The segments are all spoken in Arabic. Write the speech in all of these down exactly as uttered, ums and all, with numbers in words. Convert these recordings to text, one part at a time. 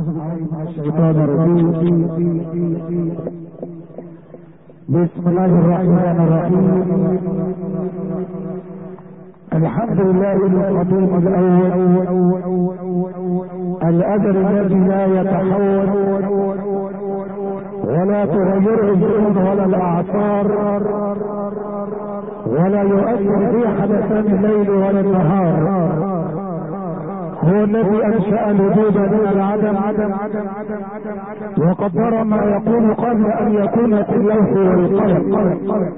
الشيطان الرجيم. بسم الله الرحمن الرحيم. الحمد لله القديم الأول الأزل الذي لا يتحول ولا تغيره الظروف ولا الأعصار ولا يؤثر في حدثان الليل ولا النهار. هو الذي أنشأ الوجود من العدم وقدر ما يكون قبل أن يكون في اللوح والقلم،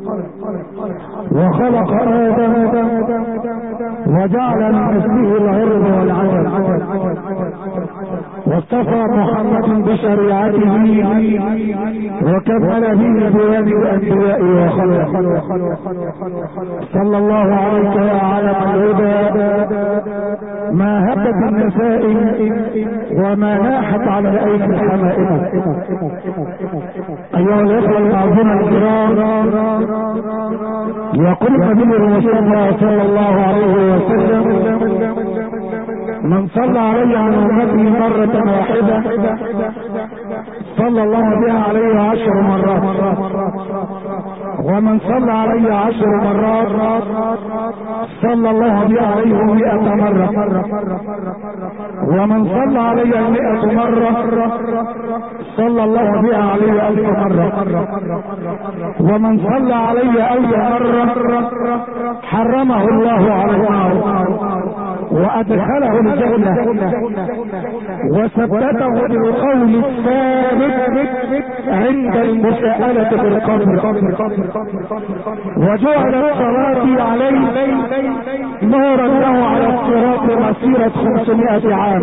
وخلق آدم وجعل من نسله العرض والعدل، واصطفى محمد بشريعته وكمل به بيان الأنبياء وخلق. صلى الله عليك يا عالم الهدى، ما هبت النسائم وما ناحت على الأيدي الحمائم. أيها الأخوة المعظمين الكرام، يقول النبي المصطفى صلى الله عليه وسلم: من صلى علي عن أمتي مرة واحدة صلى الله بها عليه عشر مرات، ومن صلى علي عشر مرات صلى الله بها عليه مئة مرة، ومن صلى علي مئة مرة صلى الله بها عليه ألف مرة، ومن صلى علي ألف مرة حرمه الله على النار وأدخله الجنة وثبته بالقول الثابت عند المساءلة في القبر، وجعلت صلاتي عليه نورا له على الصراط مسيرة خمسمائة عام،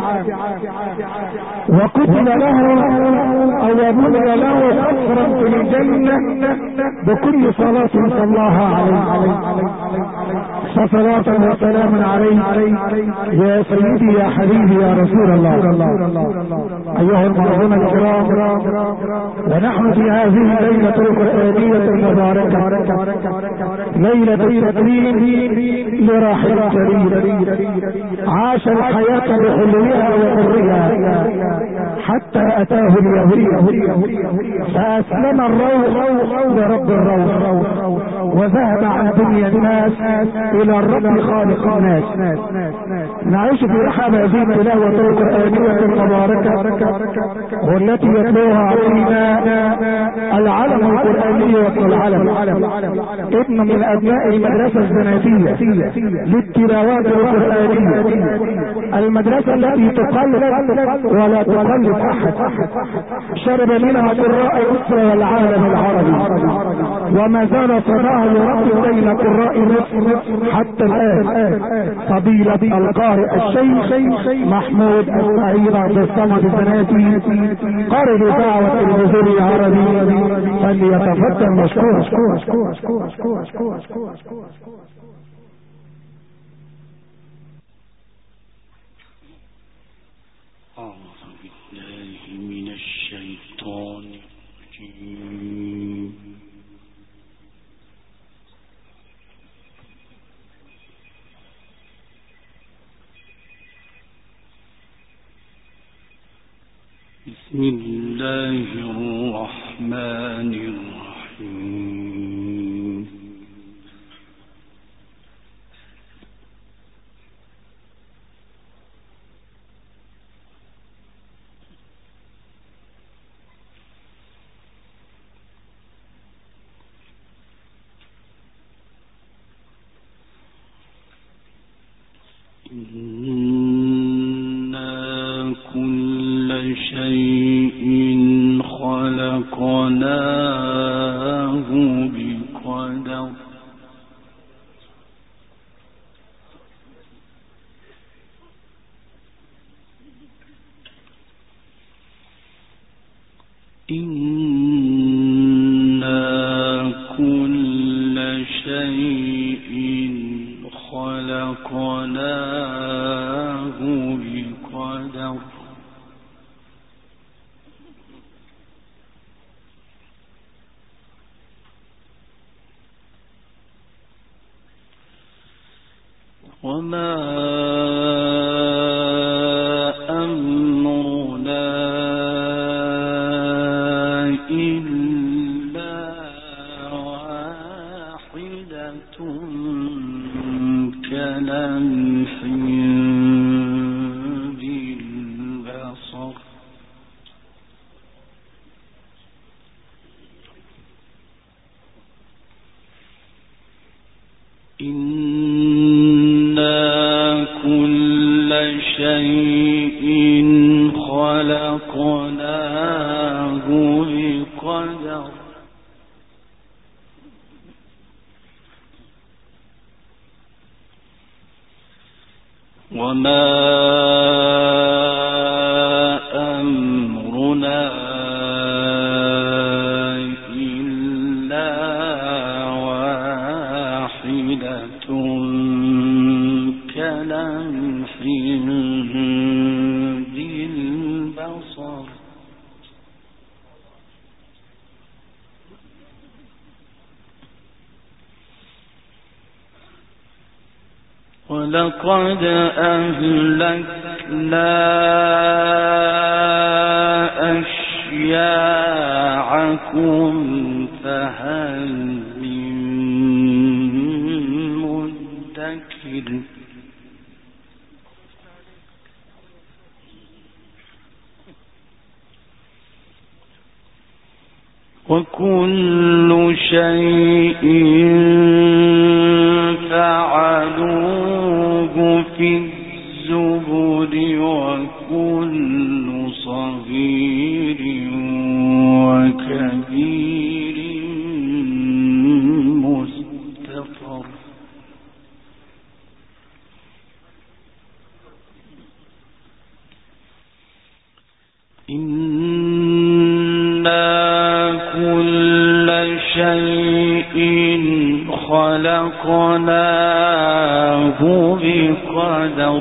وكتب له أو بني له قصرا في الجنة بكل صلاة صلاها عليه. فصلاة وسلام عليه يا سيدي يا حبيبي يا رسول الله. أيها المعظمون الكرام، ونحن في هذه الليلة القرآنية المباركة، ليلة التكريم لراحل الكريم، عاش الحياة بحلوها ومرها حتى أتاه اليهودي فأسلم الروح لرب الروح وذهب عن دنيا الناس إلى الرب خالق الناس. نعيش في رحاب هذه التلاوة القرآنية المباركة والتي يتلوها علينا العلم القرآني والعلم، ابن من أبناء المدرسة الزناتية للتلاوات القرآنية، المدرسة التي تقلد ولا تقلد أحد، شرب منها قراء مصر والعالم العربي، وما زال صداها يربي بين قراء مصر حتى الآن. فضيلة القارئ الشيخ محمود السعيد عبد الصمد الزناتي قارئ دعوة الجزر العربي، فليتفضل مشكور. أعوذ بالله من الشيطان الرجيم. بسم الله الرحمن الرحيم. إنا كل شيء خلقناه بقدر. إنا كل شيء خلقناه بقدر. وما أمرنا بالبصر إنا كل شيء خلقناه بقدر وما أمرنا إلا واحدة كلمح بالبصر ولقد أهلكنا أشياعكم فهل من مدكر وكل شيء فعلوه في الزبر وكل صغير وكبير مستطر كل شيء خلقناه بقدر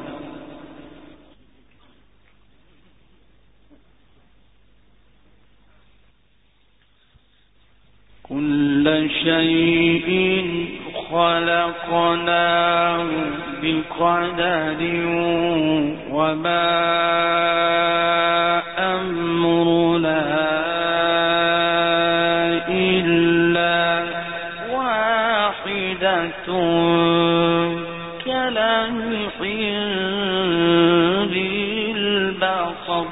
كل شيء خلقناه بقدر وما أمرنا كلمح بالبصر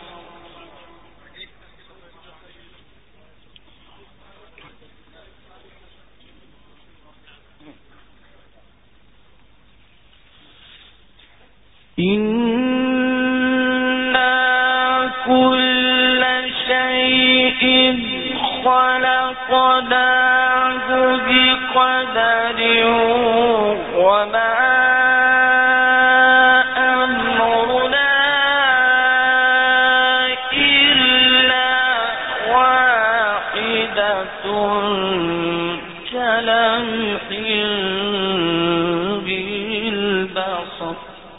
إنا كل شيء خلقناه بقدر وما أمرنا إلا واحدة كلمح بالبصر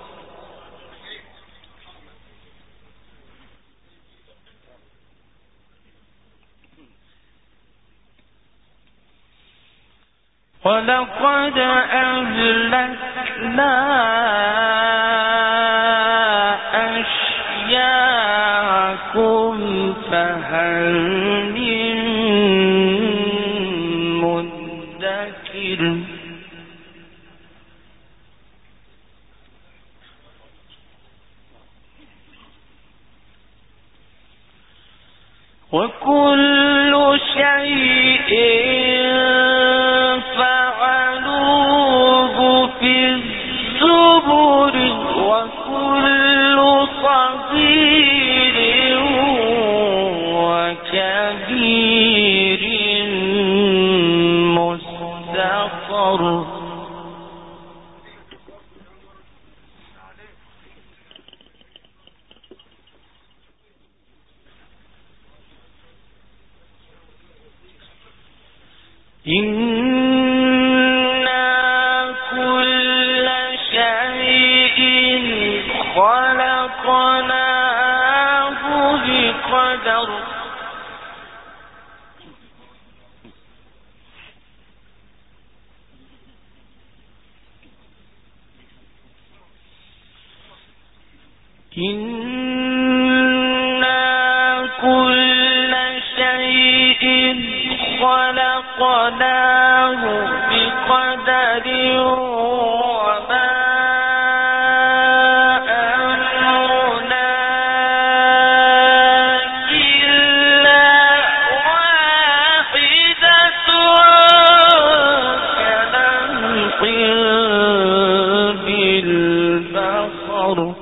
ولقد أهلكنا أشياعكم فهل من مدكر وكل شيء فعلوه في الزبر وكل صغير وكبير مستقر إنا كل شيء خلقناه بقدر إنا كل شيء خلقناه بقدر وما البصر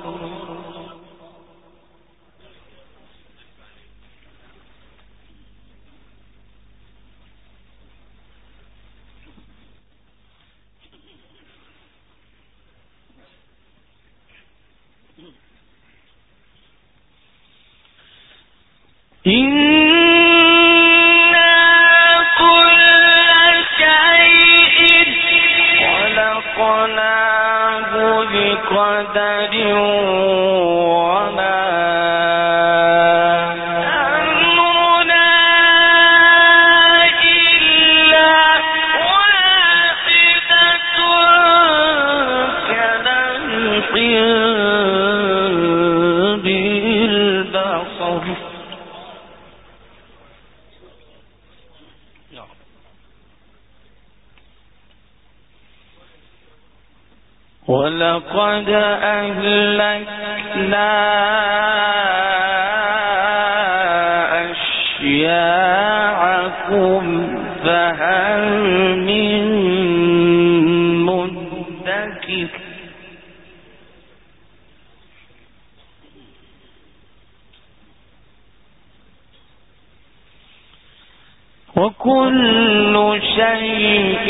ولقد أهلكنا أشياعكم فهل من مدكر وكل شيء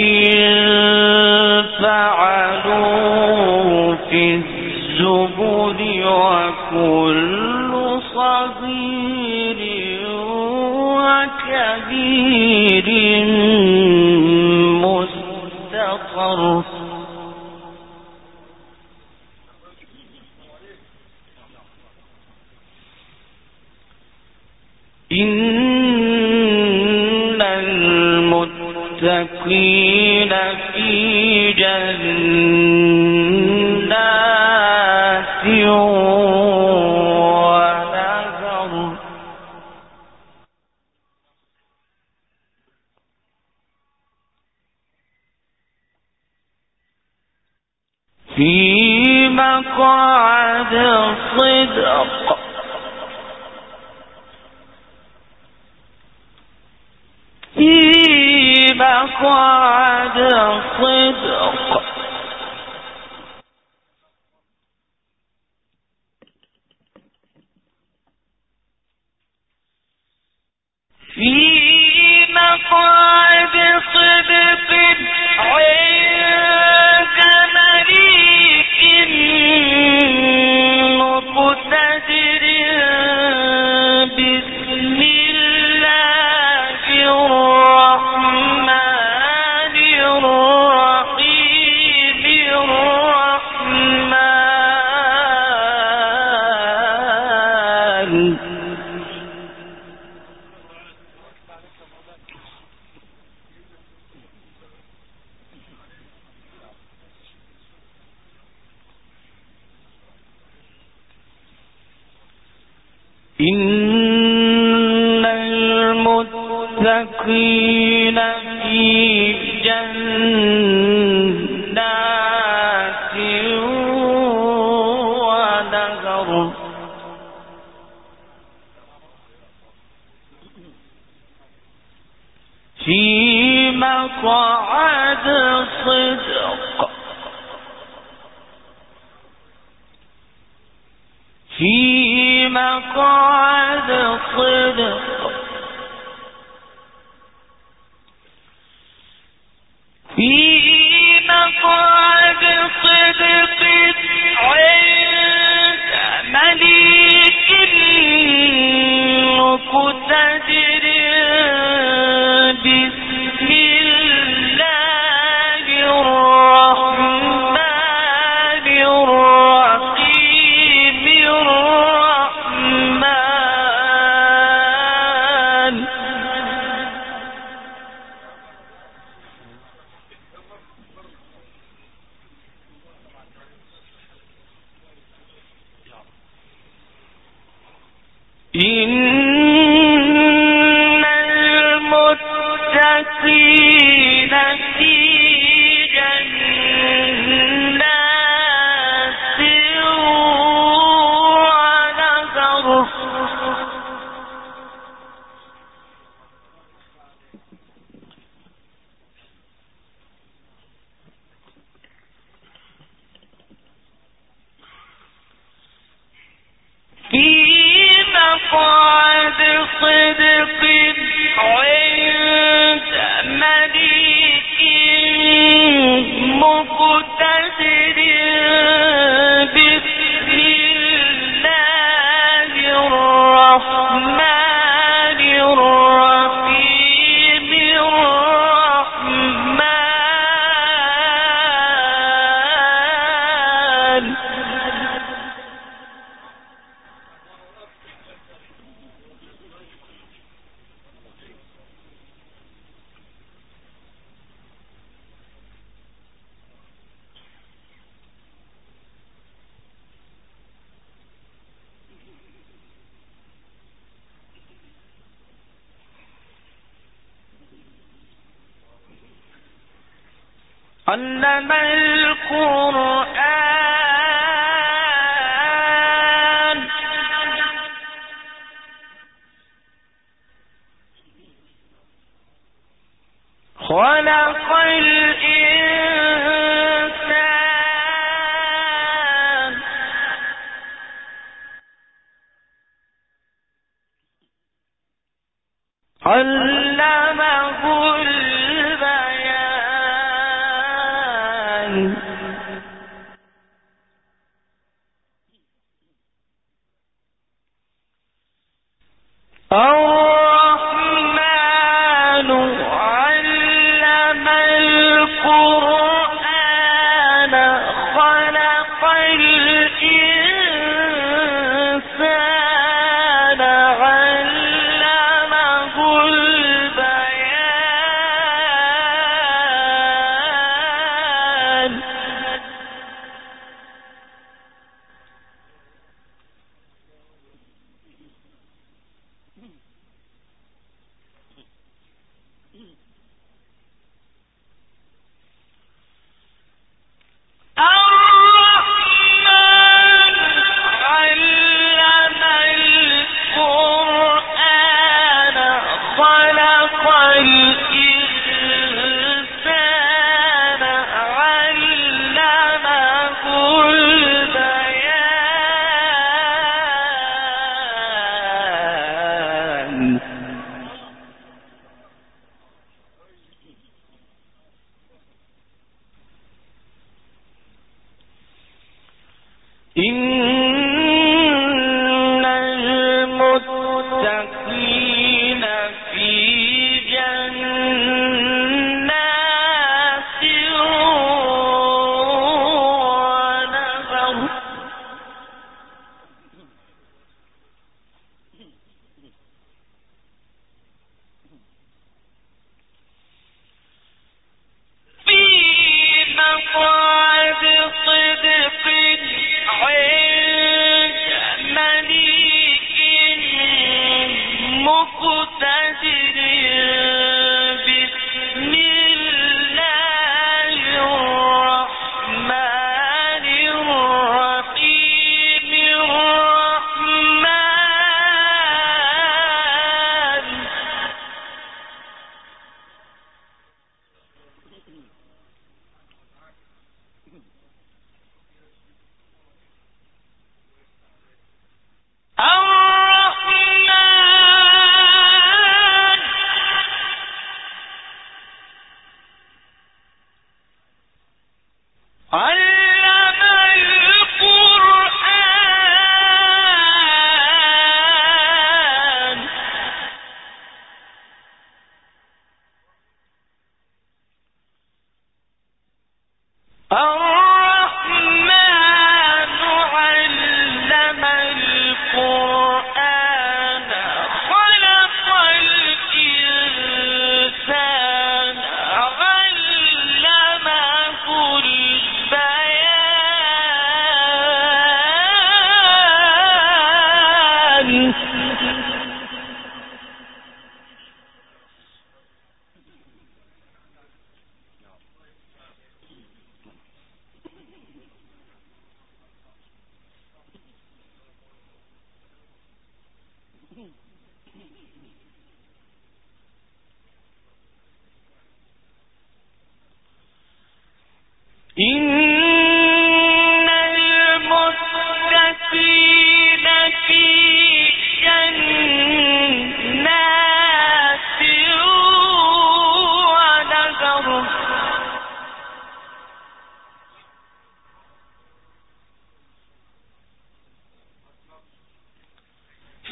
فعلوا في الزبر وكل صغير وكبير مستقر إن المتقين في جنات ونهر في مقعد صدق في مقعد صدق في مقعد صدق عند مليك مقتدر بسم الله الرحمن الرحيم الرحمن إن المتقين في جنات ونهر في مقعد صدق في مقعد صدق في مقعد صدق عند مليك مقتدر بسم الله الرحمن الرحيم الرحمن إن المتقين في جنات ونهر مقعد صدق عند مليك مقتدر بسم الله الرحمن الرحيم الرحمن علم القرآن خلق الإنسان علمه البيان الرحمن علم القرآن خلق الإنسان علمه البيان الرحمن علم القرآن خلق الإنسان علمه البيان إن المتقين في جنات ونهر في مقعد صدق عند مليك مقتدر بسم الله الرحمن الرحيم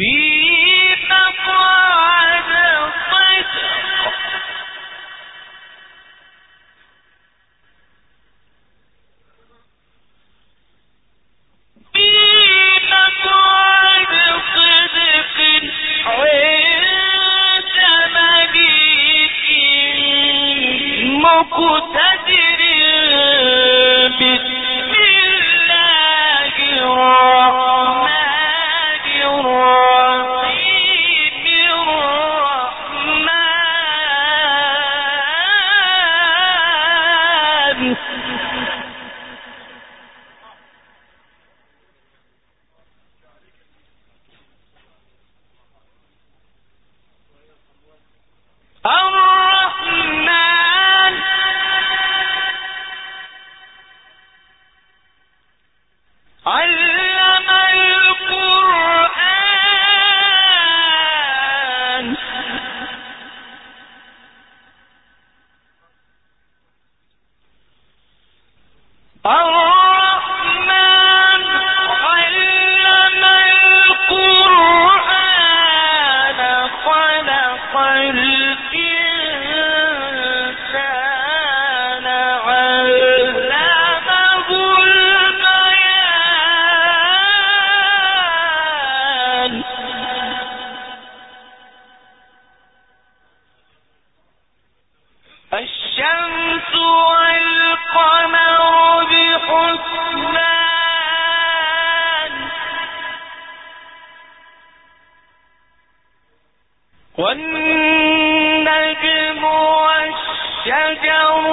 والنجم والشجر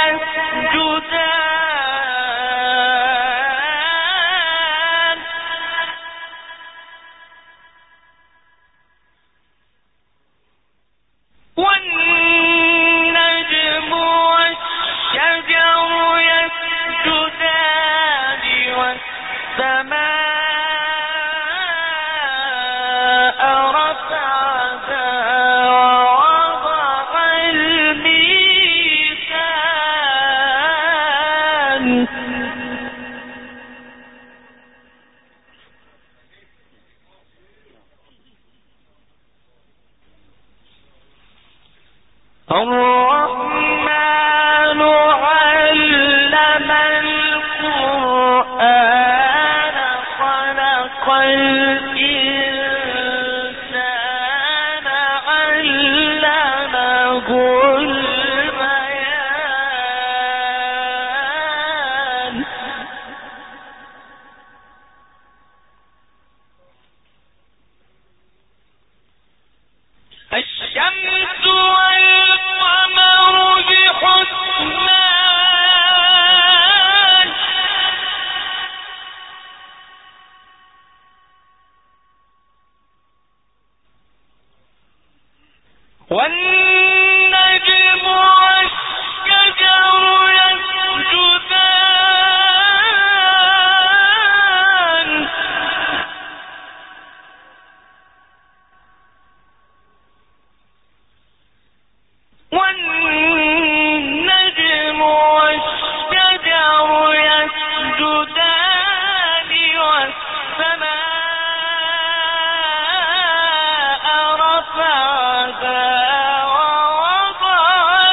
يسجدان والنجم والشجر يسجدان والسماء الرحمن علم القرآن خلق الإنسان علمه البيان الشمس والقمر بحسبان والنجم والشجر يسجدان والنجم والشجر يسجدان والسماء رفعها ووضع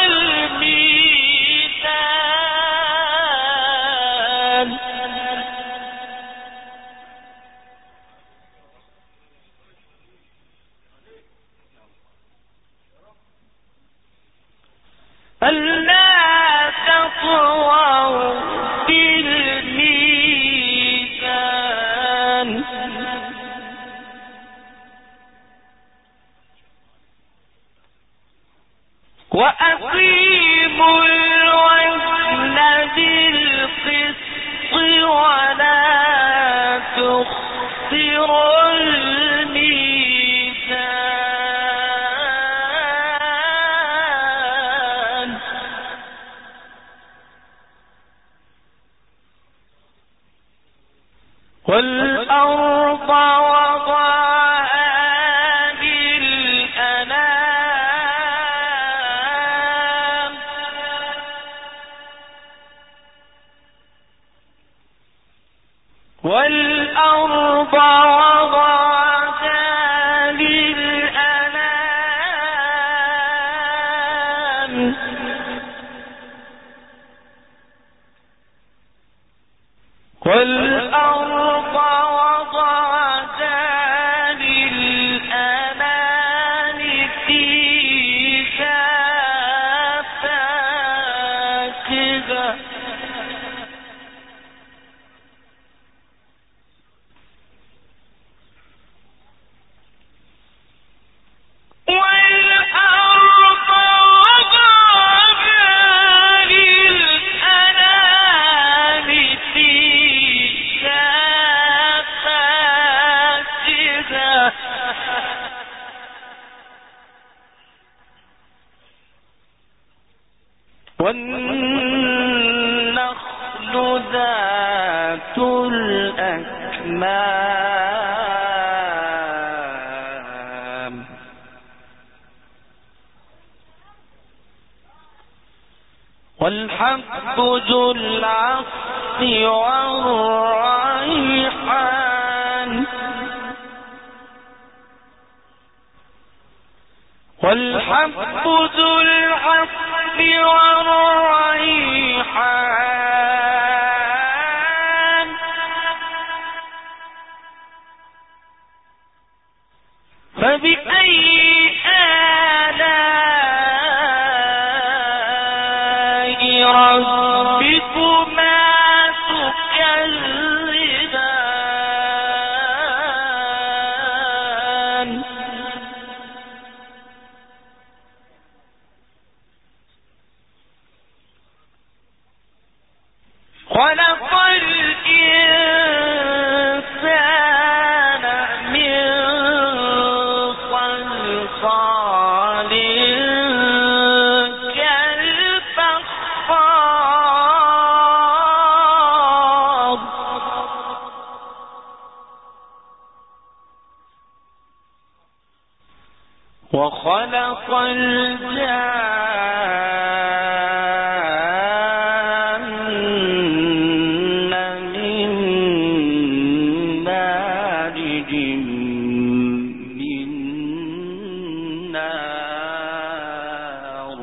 الميزان ألا تطغوا في الميزان وأقيموا الوزن بالقسط ولا تخسروا الميزان والأرض وضعها للأنام والأرض وضعها والنخل ذات الأكمام والحب ذو العصف والريحان والحب ذو العصف والريحان فبأي آلاء ربكما تكذبان خلق الإنسان من صلصال كالفخار وخلق الجان من مارج من نار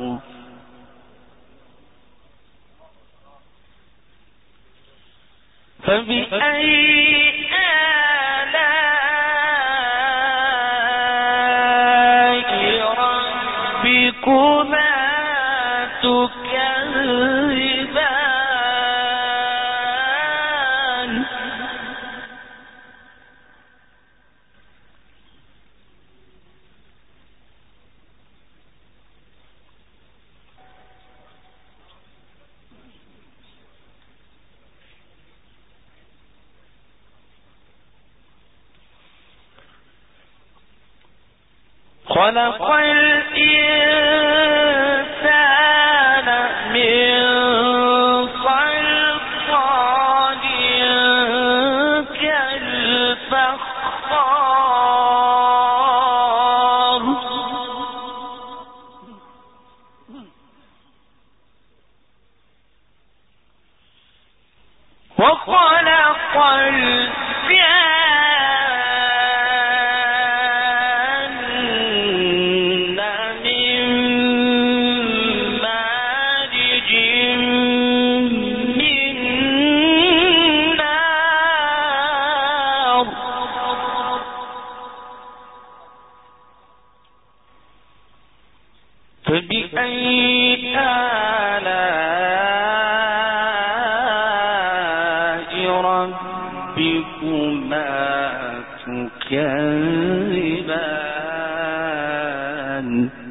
فبأي آلاء ربكما تكذبان خلق الإنسان من صلصال كالفخار وخلق الجان من مارج من نار فبأي آلاء ربكما تكذبان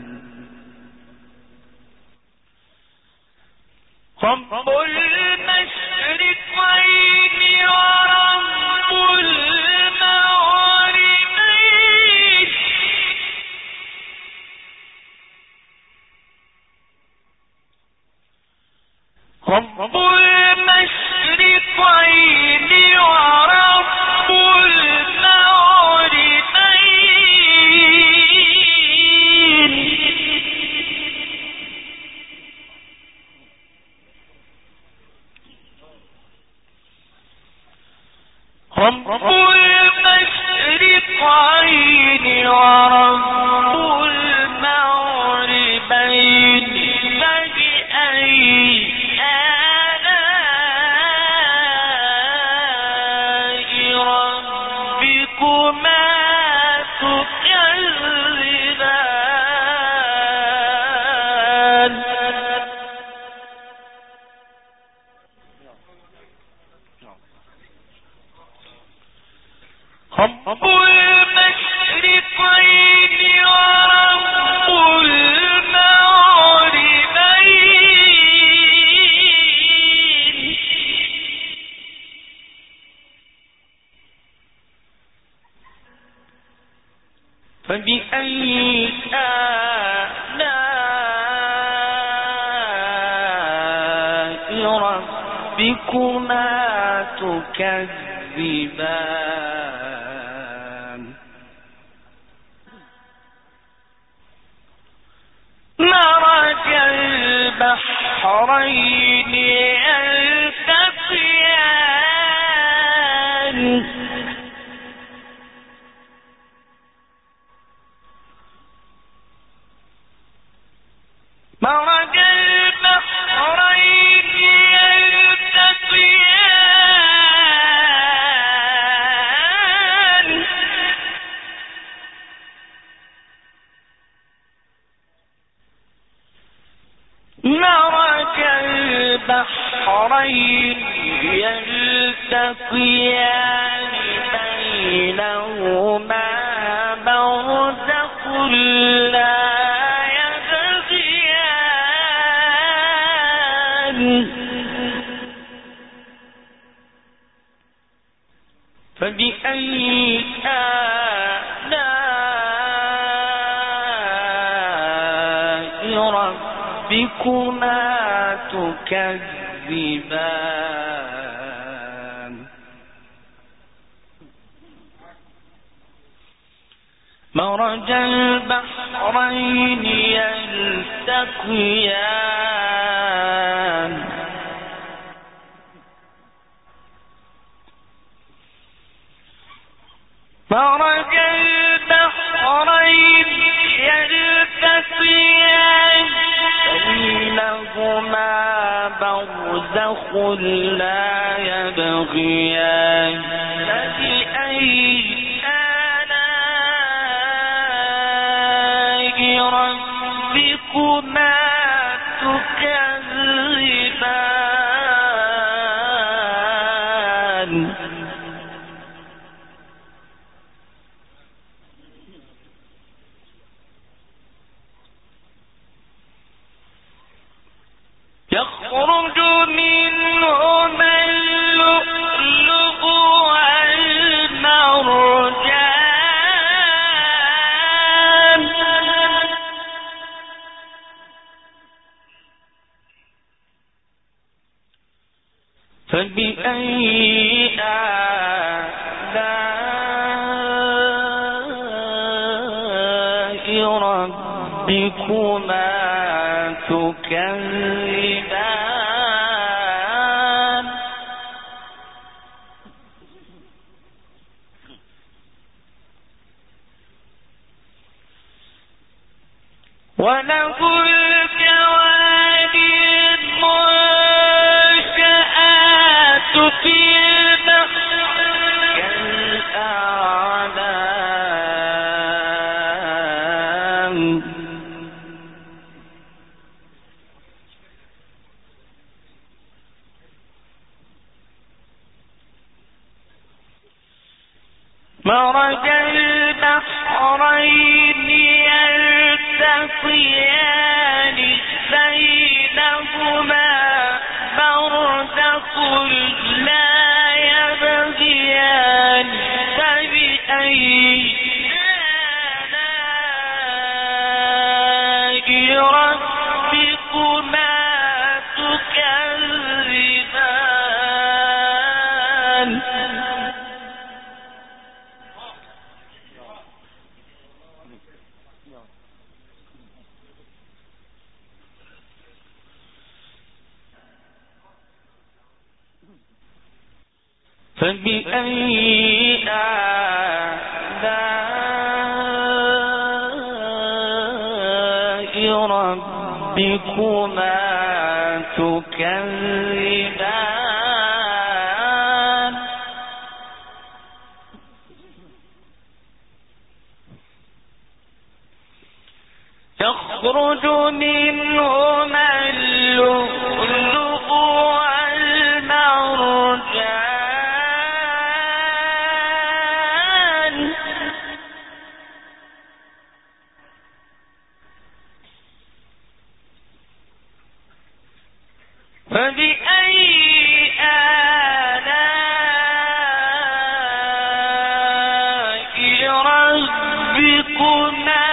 رب المشرقين ورب المغربين رب المشرقين ورب المغربين رب المشرقين ورب المغربين فبأي آلاء ربكما تكذبان رب المشرقين ورب المغربين فبأي آلاء ربكما تكذبان مرج البحرين يلتقيان مرج البحرين يلتقيان مرج البحرين يلتقيان بينهما برزخ لا فبأي آلاء ربكما تكذبان مرج البحرين يلتقيان مرج البحرين يلتقيان بينهما برزخ لا يبغيان فبأي آلاء ربكما تكذبان يخرج منهما اللؤلؤ والمرجان فبأي آلاء ربكما تكذبان وله الجوار المنشآت في البحر كالأعلام مرج البحرين يلتقيان بينهما برزخ لا يبغيان فبأي آلاء ربكما تكذبان فبأي آلاء ربكما تكذبان يخرج منهما اللؤلؤ والمرجان فبأي آلاء ربكما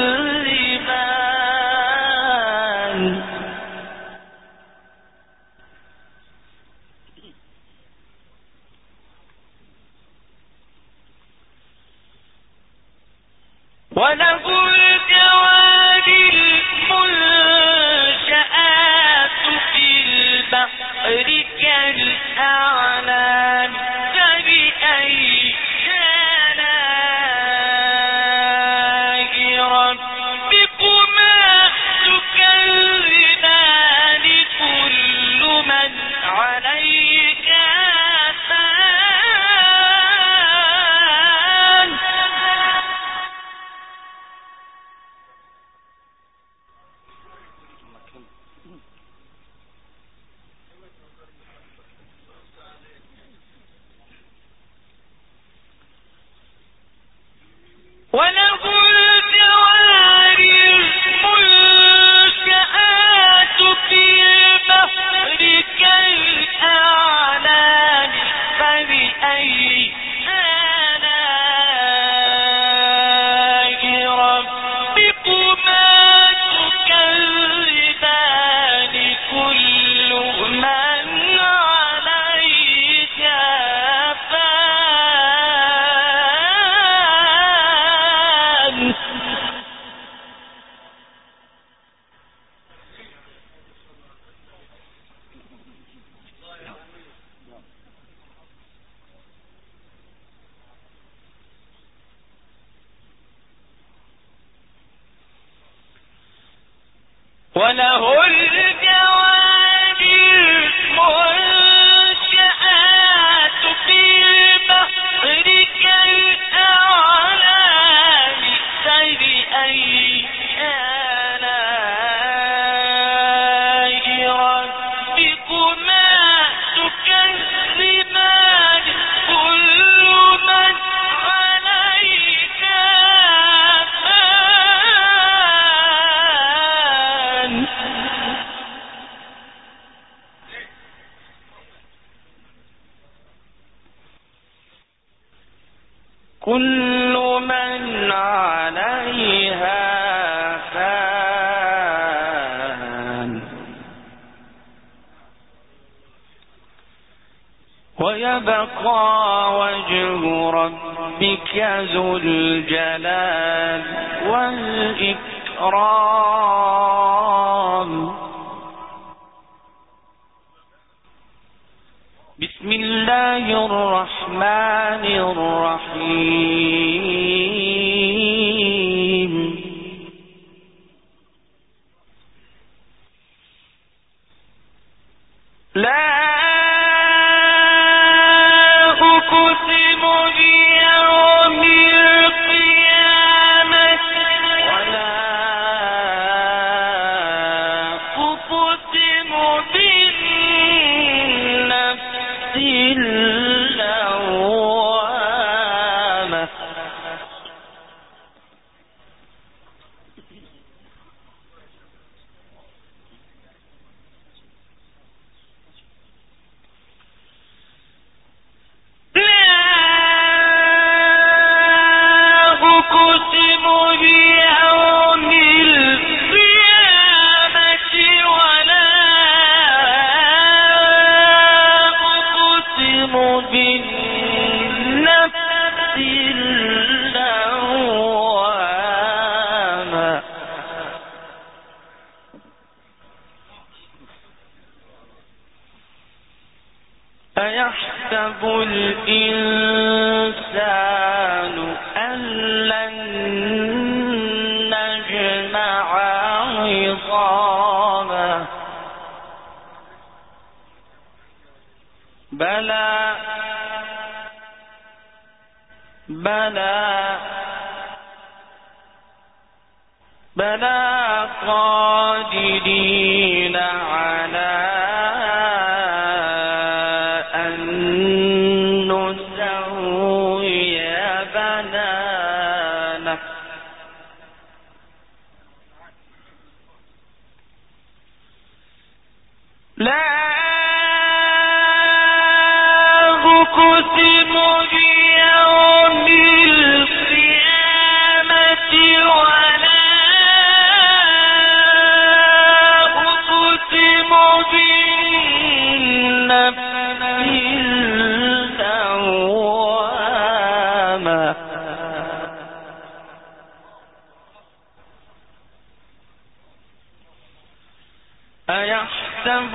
تكذبان وله الجوار المنشآت في البحر كالأعلام فبأي آلاء ربكما تكذبان كل من عليها فان وله الجوار المنشآت في البحر كالأعلام فبأي آلاء ربكما تكذبان كل من عليها فان وله الجوار المنشآت في البحر كالأعلام فبأي آلاء ربكما تكذبان كل من عليها فان كل من عليها فان ويبقى وجه ربك ذو الجلال والإكرام بسم الله الرحمن الرحيم لا أقسم بيوم القيامة ولا أقسم بالنفس اللوامة أيحسب الإنسان أن لن نجمع عظامه بلى بلى بلى قادرين على أن نسوي بنانه لا أقسم بيوم القيامة ولا أقسم بالنفس اللوامة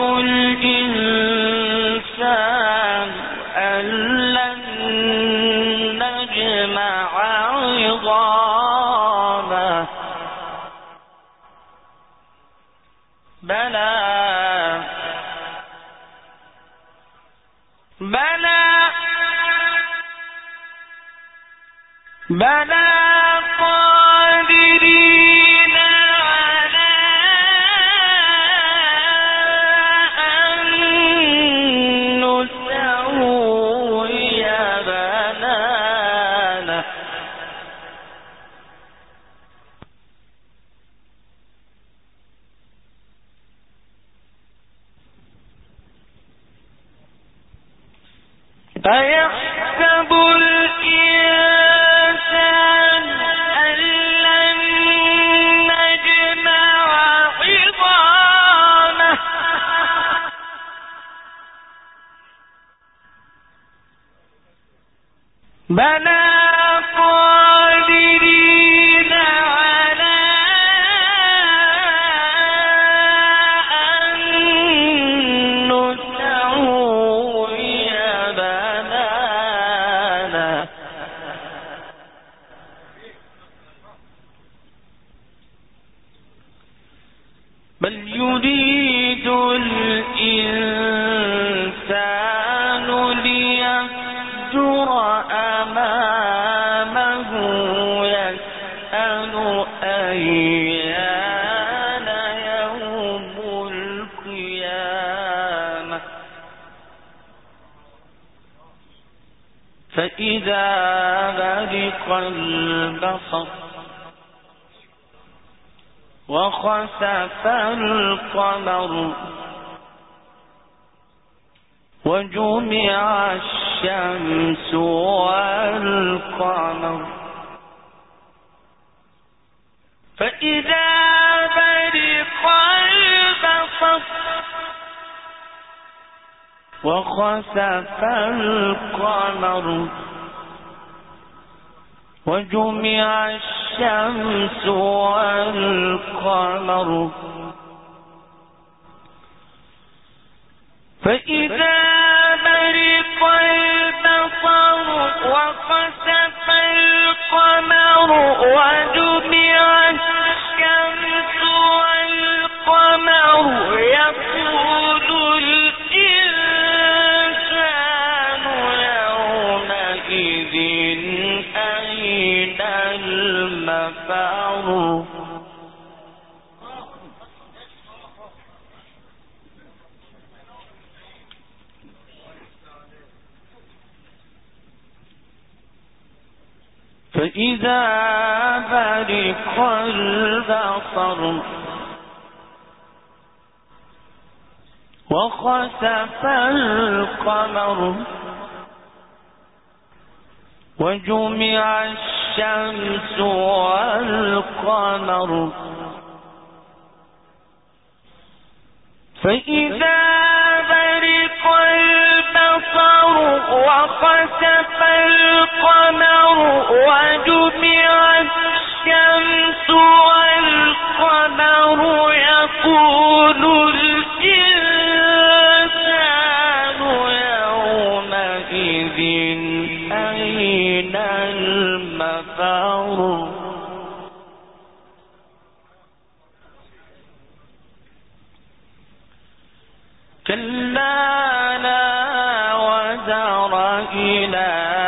الإنسان أن لن نجمع عظامه بلى بلى بلى قادرين على أن نسوي بنانه أيحسب الإنسان أن لن نجمع عظامه بلى قادرين على أن نسوي بنانه بل يريد الإنسان ليفجر أمامه يسأل أيان يوم القيامة فإذا برق البصر وخسف القمر وجمع الشمس والقمر فإذا برق البصر وخسف القمر وجمع الشمس والقمر فإذا برق البصر وخسف القمر وجمع الشمس والقمر يقول الإنسان يومئذ أين المفر فإذا برق البصر وخسف القمر وجمع الشمس والقمر فإذا برق البصر وخسف القمر وجمع الشمس والقمر يقول الإنسان يومئذ أين المفر كلا لا وزر إلى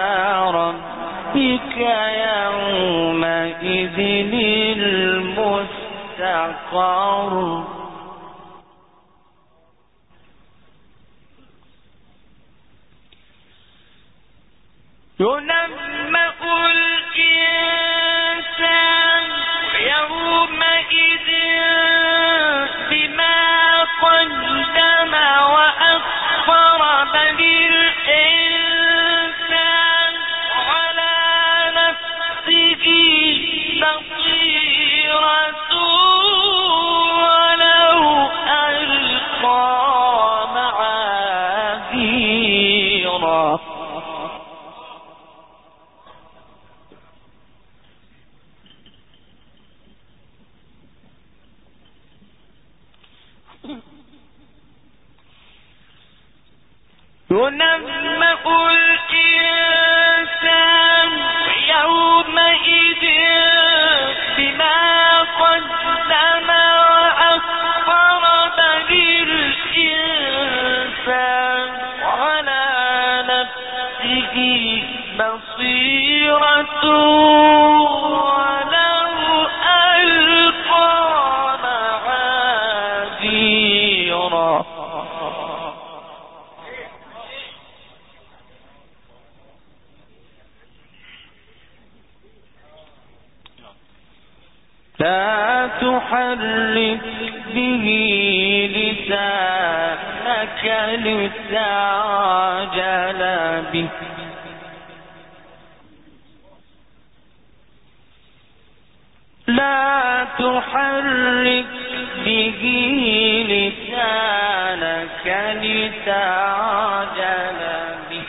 ربك يومئذ المستقر ينبأ الإنسان يومئذ بما قدم وأخر بل الإنسان على نفسه بصيرة ولو ألقى معاذيره ينبأ الإنسان يومئذ بما قدم وأخر بل الإنسان على نفسه بصيرة ولو ألقى معاذيره. لا تحرك به لسانك لتعجل به لا تحرك به لسانك لتعجل به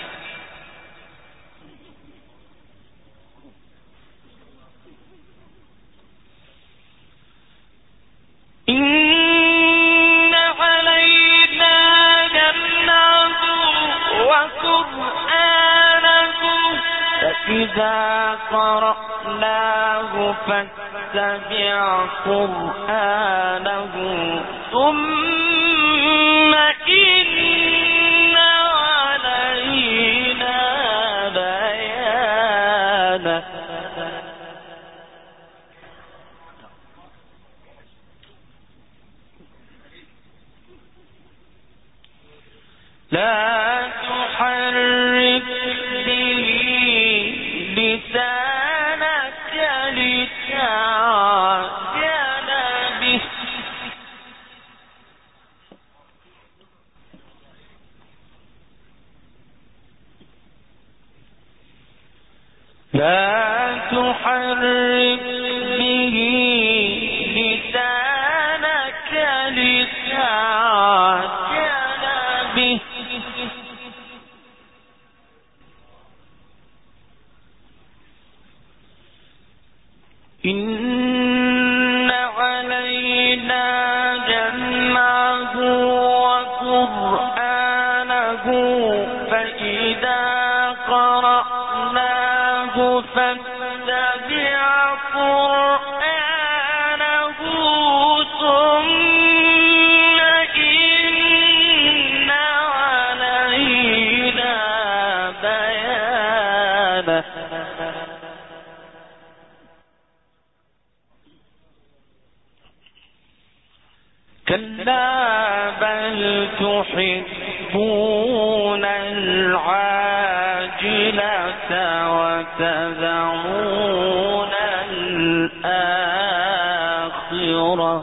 إن علينا جمعه وقرآنه فإذا قرأناه فاتبع قرآنه ثم إن علينا بيانه. لا تحرك به لسانك لتعجل به لا تحرك به لسانك لتعجل به إن علينا جمعه وقرآنه فإذا قرأناه فاتبع قرآنه ثم إن علينا بيانه. كلا بل تحبون العاجلة وتذرون الآخرة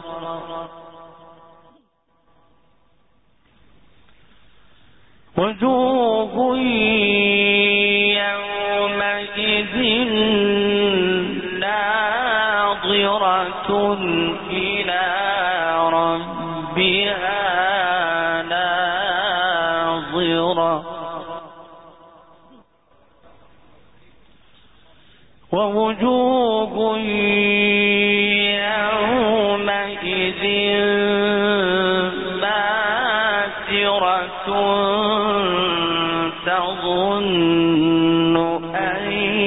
وجوه يومئذ ناظرة إلى ربها ناظرة ووجوه يومئذ باسرة تظن أن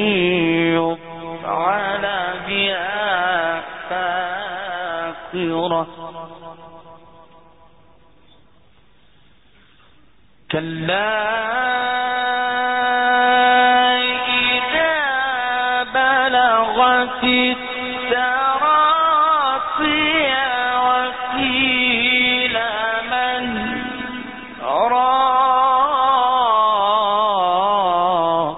يفعل بها فاقرة كلا إذا بلغت التراقي وقيل من راق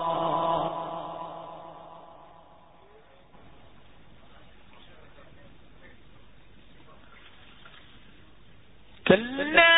كلا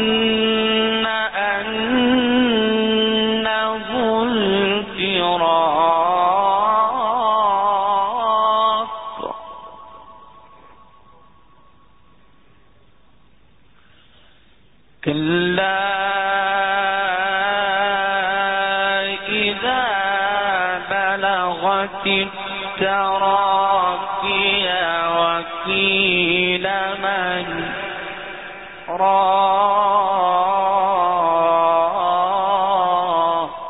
وظن أنه الفراق التراقي وقيل من راق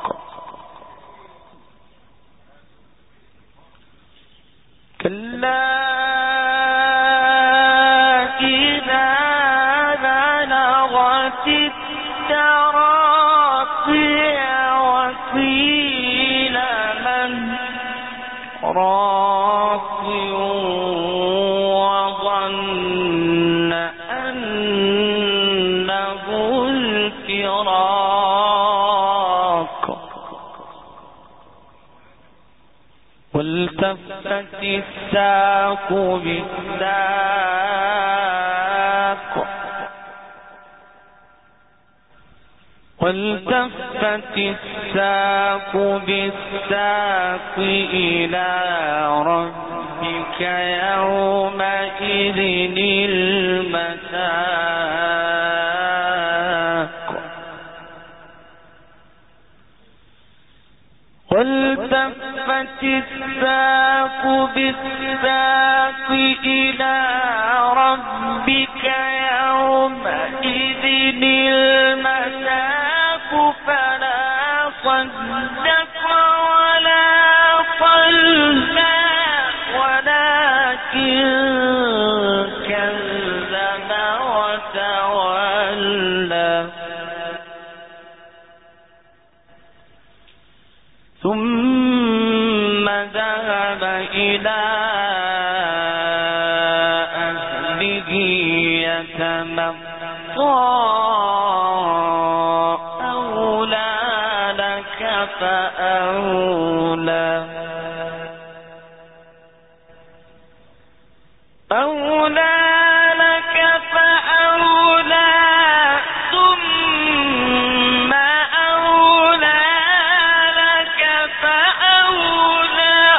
كلا إذا بلغت التراقي وقيل من راق وظن أنه الفراق والتفت الساق بالساق والتفت الساق بالساق إلى ربك يومئذ المساق والتفت الساق بالساق إلى ربك يومئذ المساق فلا صدق ولا صلى ولكن كذب وتولى ثم ذهب إلى أهله يتمطى أولى لك فأولى أولى لك فأولى ثم أولى لك فأولى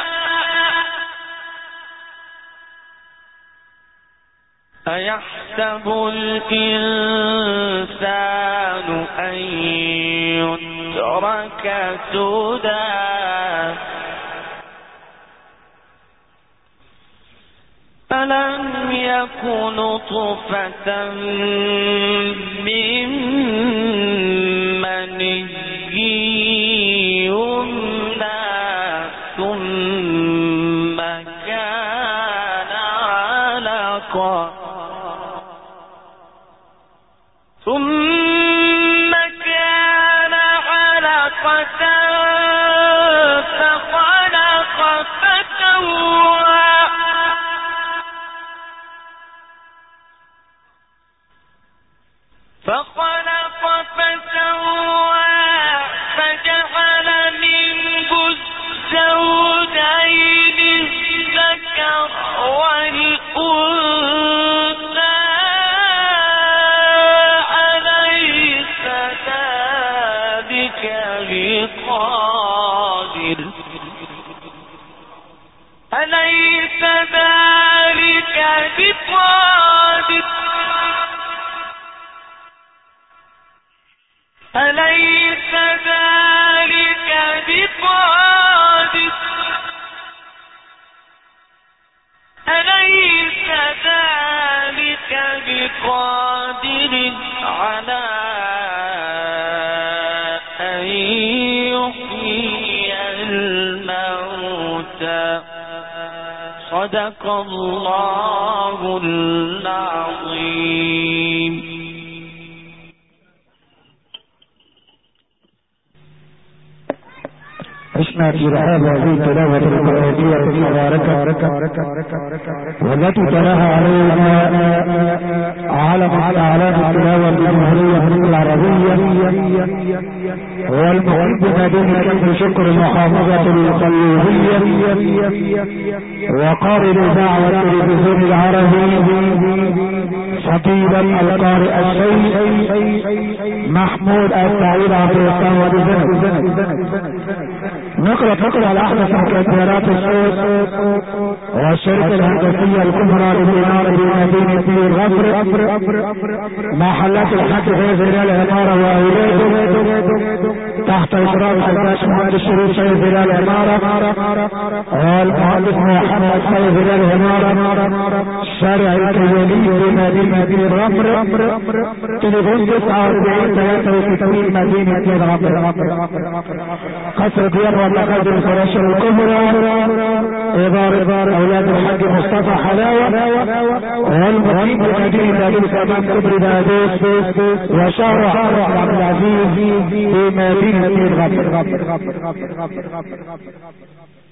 أيحسب الإنسان أن يترك سدى ألم يكن نطفة من مني يمنى ثم كان علقة ثم كان علقة فخلق فسوى فخلق فسوى فجعل منه الزوجين الذكر والأنثى أليس ذلك بقادر أليس ذلك بقادر أليس ذلك بقادر أليس ذلك بقادر على أن يحيي الموتى صدق الله العظيم. عشنا في رحاب هذه التلاوة القرآنية المباركة والتي تراها علينا علم على أعلام التلاوة الجمهورية العربية والمقيم بمدينة كفر شكر المحافظة القليوبية وقارئ الإذاعة والتلفزيون العربي خطيبا القارئ الشيخ محمود السعيد عبد الصمد نقرأ نقرأ على أحدث مكتبات الصوت والشركة الهندسية الكبرى للإنارة بمدينة الغفر محلات الحج في زلال الإمارة وأولاده تحت اشراف الباشمهندس شريف سيد هلال عمارة والمهندس محمد سيد هلال عمارة شارع الكيولي بمدينة رمر تليفون تسعة واربعين ثلاثة وستين مدينة رمر قصر ديار والمخازن الفراشة الكبرى إدارة أولاد الحاج مصطفى حلاوة والمقيم بمدينة أمام كبري بادوس وشارع عبد العزيز في مدينة رمر.